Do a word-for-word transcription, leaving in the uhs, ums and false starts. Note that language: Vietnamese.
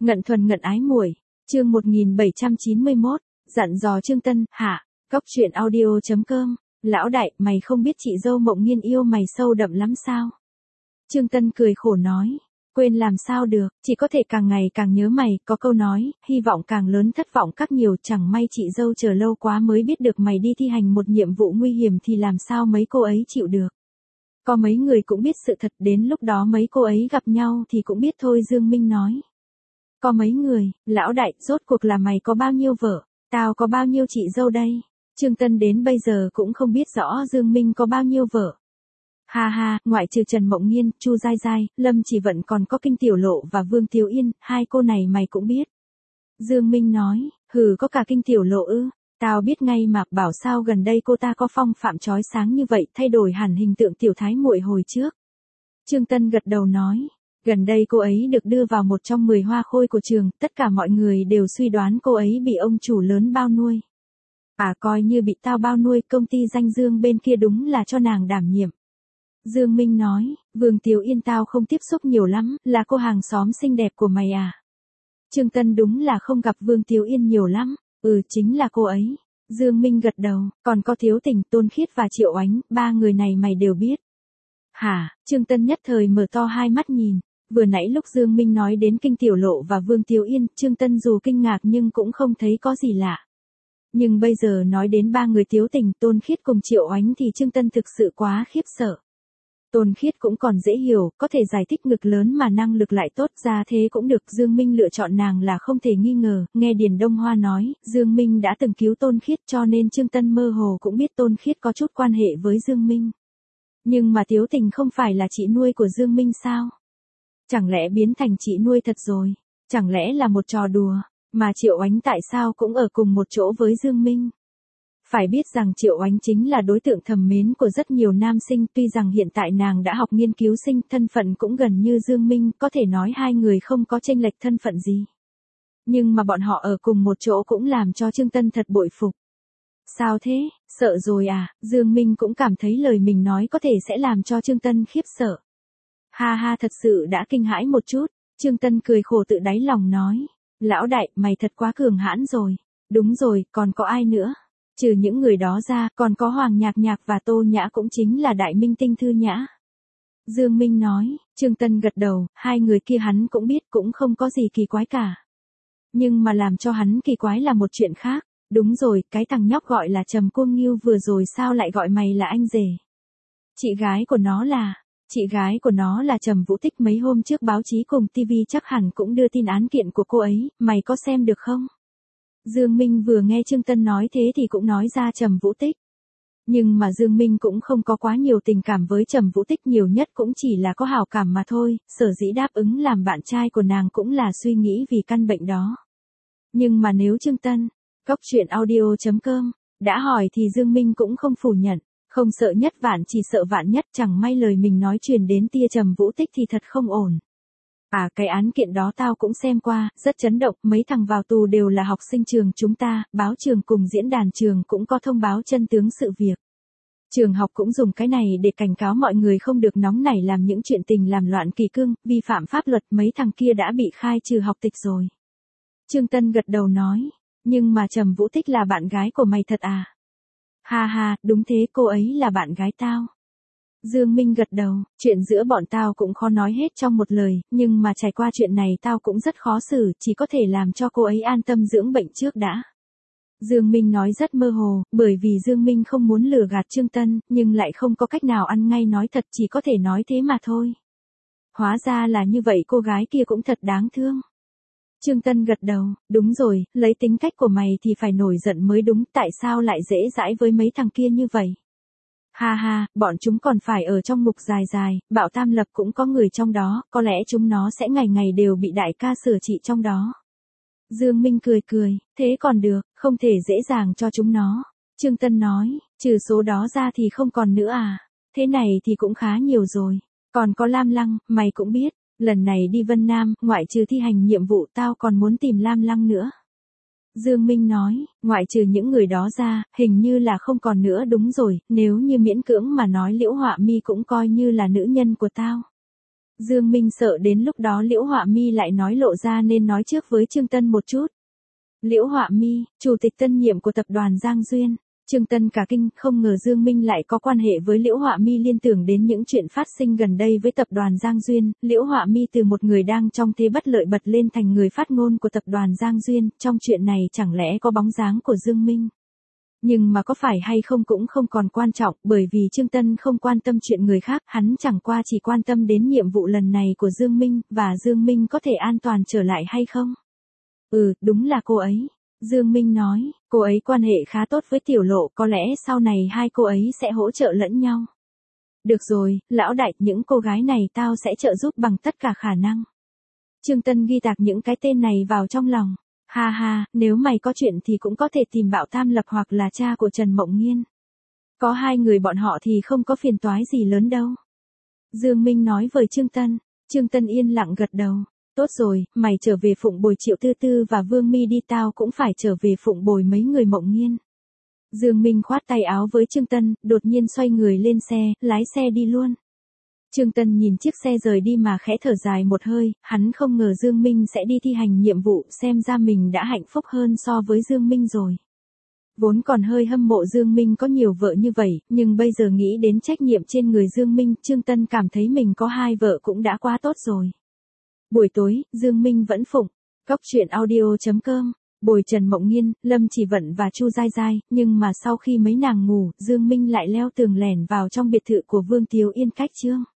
Ngận thuần ngận ái muội, chương một nghìn bảy trăm chín mươi mốt, dặn dò Trương Tân, hạ, cóc truyện audio chấm com, lão đại, mày không biết chị dâu Mộng Nghiên yêu mày sâu đậm lắm sao? Trương Tân cười khổ nói, quên làm sao được, chỉ có thể càng ngày càng nhớ mày, có câu nói, hy vọng càng lớn thất vọng các nhiều, chẳng may chị dâu chờ lâu quá mới biết được mày đi thi hành một nhiệm vụ nguy hiểm thì làm sao mấy cô ấy chịu được. Có mấy người cũng biết sự thật, đến lúc đó mấy cô ấy gặp nhau thì cũng biết thôi. Dương Minh nói. Có mấy người, lão đại, rốt cuộc là mày có bao nhiêu vợ, tao có bao nhiêu chị dâu đây? Trương Tân đến bây giờ cũng không biết rõ Dương Minh có bao nhiêu vợ. Ha ha, ngoại trừ Trần Mộng Nghiên, Chu Giai Giai, Lâm Chỉ Vận còn có Kinh Tiểu Lộ và Vương Tiểu Yên, hai cô này mày cũng biết. Dương Minh nói, hừ, có cả Kinh Tiểu Lộ ư? Tao biết ngay mà, bảo sao gần đây cô ta có phong phạm chói sáng như vậy, thay đổi hẳn hình tượng tiểu thái muội hồi trước. Trương Tân gật đầu nói, gần đây cô ấy được đưa vào một trong mười hoa khôi của trường, tất cả mọi người đều suy đoán cô ấy bị ông chủ lớn bao nuôi. À, coi như bị tao bao nuôi, công ty danh Dương bên kia đúng là cho nàng đảm nhiệm. Dương Minh nói, Vương Tiểu Yên tao không tiếp xúc nhiều lắm, là cô hàng xóm xinh đẹp của mày à? Trương Tân đúng là không gặp Vương Tiểu Yên nhiều lắm, ừ chính là cô ấy. Dương Minh gật đầu, còn có Thiếu Tình, Tôn Khiết và Triệu Ánh, ba người này mày đều biết. Hả? Trương Tân nhất thời mở to hai mắt nhìn, vừa nãy lúc Dương Minh nói đến Kinh Tiểu Lộ và Vương Tiểu Yên, Trương Tân dù kinh ngạc nhưng cũng không thấy có gì lạ. Nhưng bây giờ nói đến ba người Thiếu Tình, Tôn Khiết cùng Triệu Ánh thì Trương Tân thực sự quá khiếp sợ. Tôn Khiết cũng còn dễ hiểu, có thể giải thích ngực lớn mà năng lực lại tốt, ra thế cũng được. Dương Minh lựa chọn nàng là không thể nghi ngờ. Nghe Điền Đông Hoa nói, Dương Minh đã từng cứu Tôn Khiết cho nên Trương Tân mơ hồ cũng biết Tôn Khiết có chút quan hệ với Dương Minh. Nhưng mà Thiếu Tình không phải là chị nuôi của Dương Minh sao? Chẳng lẽ biến thành chị nuôi thật rồi? Chẳng lẽ là một trò đùa? Mà Triệu Ánh tại sao cũng ở cùng một chỗ với Dương Minh? Phải biết rằng Triệu Ánh chính là đối tượng thầm mến của rất nhiều nam sinh, tuy rằng hiện tại nàng đã học nghiên cứu sinh, thân phận cũng gần như Dương Minh, có thể nói hai người không có chênh lệch thân phận gì. Nhưng mà bọn họ ở cùng một chỗ cũng làm cho Trương Tân thật bội phục. Sao thế, sợ rồi à? Dương Minh cũng cảm thấy lời mình nói có thể sẽ làm cho Trương Tân khiếp sợ. Ha ha, thật sự đã kinh hãi một chút. Trương Tân cười khổ tự đáy lòng nói, lão đại, mày thật quá cường hãn rồi. Đúng rồi, còn có ai nữa? Trừ những người đó ra, còn có Hoàng Nhạc Nhạc và Tô Nhã, cũng chính là đại minh tinh Thư Nhã. Dương Minh nói. Trương Tân gật đầu, hai người kia hắn cũng biết, cũng không có gì kỳ quái cả. Nhưng mà làm cho hắn kỳ quái là một chuyện khác. Đúng rồi, cái thằng nhóc gọi là Trầm Côn Nghiêu vừa rồi sao lại gọi mày là anh rể? Chị gái của nó là... Chị gái của nó là Trầm Vũ Tích, mấy hôm trước báo chí cùng ti vi chắc hẳn cũng đưa tin án kiện của cô ấy, mày có xem được không? Dương Minh vừa nghe Trương Tân nói thế thì cũng nói ra Trầm Vũ Tích. Nhưng mà Dương Minh cũng không có quá nhiều tình cảm với Trầm Vũ Tích, nhiều nhất cũng chỉ là có hảo cảm mà thôi, sở dĩ đáp ứng làm bạn trai của nàng cũng là suy nghĩ vì căn bệnh đó. Nhưng mà nếu Trương Tân, cóc truyện audio chấm com, đã hỏi thì Dương Minh cũng không phủ nhận, không sợ nhất vạn chỉ sợ vạn nhất, chẳng may lời mình nói truyền đến tia Trầm Vũ Tích thì thật không ổn. À, cái án kiện đó tao cũng xem qua, rất chấn động, mấy thằng vào tù đều là học sinh trường chúng ta, báo trường cùng diễn đàn trường cũng có thông báo chân tướng sự việc. Trường học cũng dùng cái này để cảnh cáo mọi người không được nóng nảy làm những chuyện tình làm loạn kỷ cương, vi phạm pháp luật, mấy thằng kia đã bị khai trừ học tịch rồi. Trương Tân gật đầu nói, nhưng mà Trầm Vũ Tích là bạn gái của mày thật à? Ha ha, đúng thế, cô ấy là bạn gái tao. Dương Minh gật đầu, chuyện giữa bọn tao cũng khó nói hết trong một lời, nhưng mà trải qua chuyện này tao cũng rất khó xử, chỉ có thể làm cho cô ấy an tâm dưỡng bệnh trước đã. Dương Minh nói rất mơ hồ, bởi vì Dương Minh không muốn lừa gạt Trương Tân, nhưng lại không có cách nào ăn ngay nói thật, chỉ có thể nói thế mà thôi. Hóa ra là như vậy, cô gái kia cũng thật đáng thương. Trương Tân gật đầu, đúng rồi, lấy tính cách của mày thì phải nổi giận mới đúng, tại sao lại dễ dãi với mấy thằng kia như vậy? Ha ha, bọn chúng còn phải ở trong ngục dài dài, Bảo Tam Lập cũng có người trong đó, có lẽ chúng nó sẽ ngày ngày đều bị đại ca sửa trị trong đó. Dương Minh cười cười, thế còn được, không thể dễ dàng cho chúng nó. Trương Tân nói, trừ số đó ra thì không còn nữa à? Thế này thì cũng khá nhiều rồi. Còn có Lam Lăng, mày cũng biết, lần này đi Vân Nam, ngoại trừ thi hành nhiệm vụ tao còn muốn tìm Lam Lăng nữa. Dương Minh nói, ngoại trừ những người đó ra, hình như là không còn nữa. Đúng rồi, nếu như miễn cưỡng mà nói Liễu Họa Mi cũng coi như là nữ nhân của tao. Dương Minh sợ đến lúc đó Liễu Họa Mi lại nói lộ ra nên nói trước với Trương Tân một chút. Liễu Họa Mi, chủ tịch tân nhiệm của tập đoàn Giang Duyên. Trương Tân cả kinh, không ngờ Dương Minh lại có quan hệ với Liễu Họa Mi, liên tưởng đến những chuyện phát sinh gần đây với tập đoàn Giang Duyên. Liễu Họa Mi từ một người đang trong thế bất lợi bật lên thành người phát ngôn của tập đoàn Giang Duyên, trong chuyện này chẳng lẽ có bóng dáng của Dương Minh. Nhưng mà có phải hay không cũng không còn quan trọng, bởi vì Trương Tân không quan tâm chuyện người khác, hắn chẳng qua chỉ quan tâm đến nhiệm vụ lần này của Dương Minh, và Dương Minh có thể an toàn trở lại hay không. Ừ, đúng là cô ấy. Dương Minh nói, cô ấy quan hệ khá tốt với Tiểu Lộ, có lẽ sau này hai cô ấy sẽ hỗ trợ lẫn nhau. Được rồi, lão đại, những cô gái này tao sẽ trợ giúp bằng tất cả khả năng. Trương Tân ghi tạc những cái tên này vào trong lòng. Ha ha, nếu mày có chuyện thì cũng có thể tìm Bạo Tam Lập hoặc là cha của Trần Mộng Nghiên. Có hai người bọn họ thì không có phiền toái gì lớn đâu. Dương Minh nói với Trương Tân. Trương Tân yên lặng gật đầu. Tốt rồi, mày trở về phụng bồi Triệu Tư Tư và Vương Mi đi, tao cũng phải trở về phụng bồi mấy người Mộng Nghiên. Dương Minh khoát tay áo với Trương Tân, đột nhiên xoay người lên xe, lái xe đi luôn. Trương Tân nhìn chiếc xe rời đi mà khẽ thở dài một hơi, hắn không ngờ Dương Minh sẽ đi thi hành nhiệm vụ, xem ra mình đã hạnh phúc hơn so với Dương Minh rồi. Vốn còn hơi hâm mộ Dương Minh có nhiều vợ như vậy, nhưng bây giờ nghĩ đến trách nhiệm trên người Dương Minh, Trương Tân cảm thấy mình có hai vợ cũng đã quá tốt rồi. Buổi tối, Dương Minh vẫn phụng. Cóc truyện audio chấm com, bồi Trần Mộng Nghiên, Lâm Chỉ Vận và Chu Giai Giai, nhưng mà sau khi mấy nàng ngủ, Dương Minh lại leo tường lẻn vào trong biệt thự của Vương Tiếu Yên cách Trương.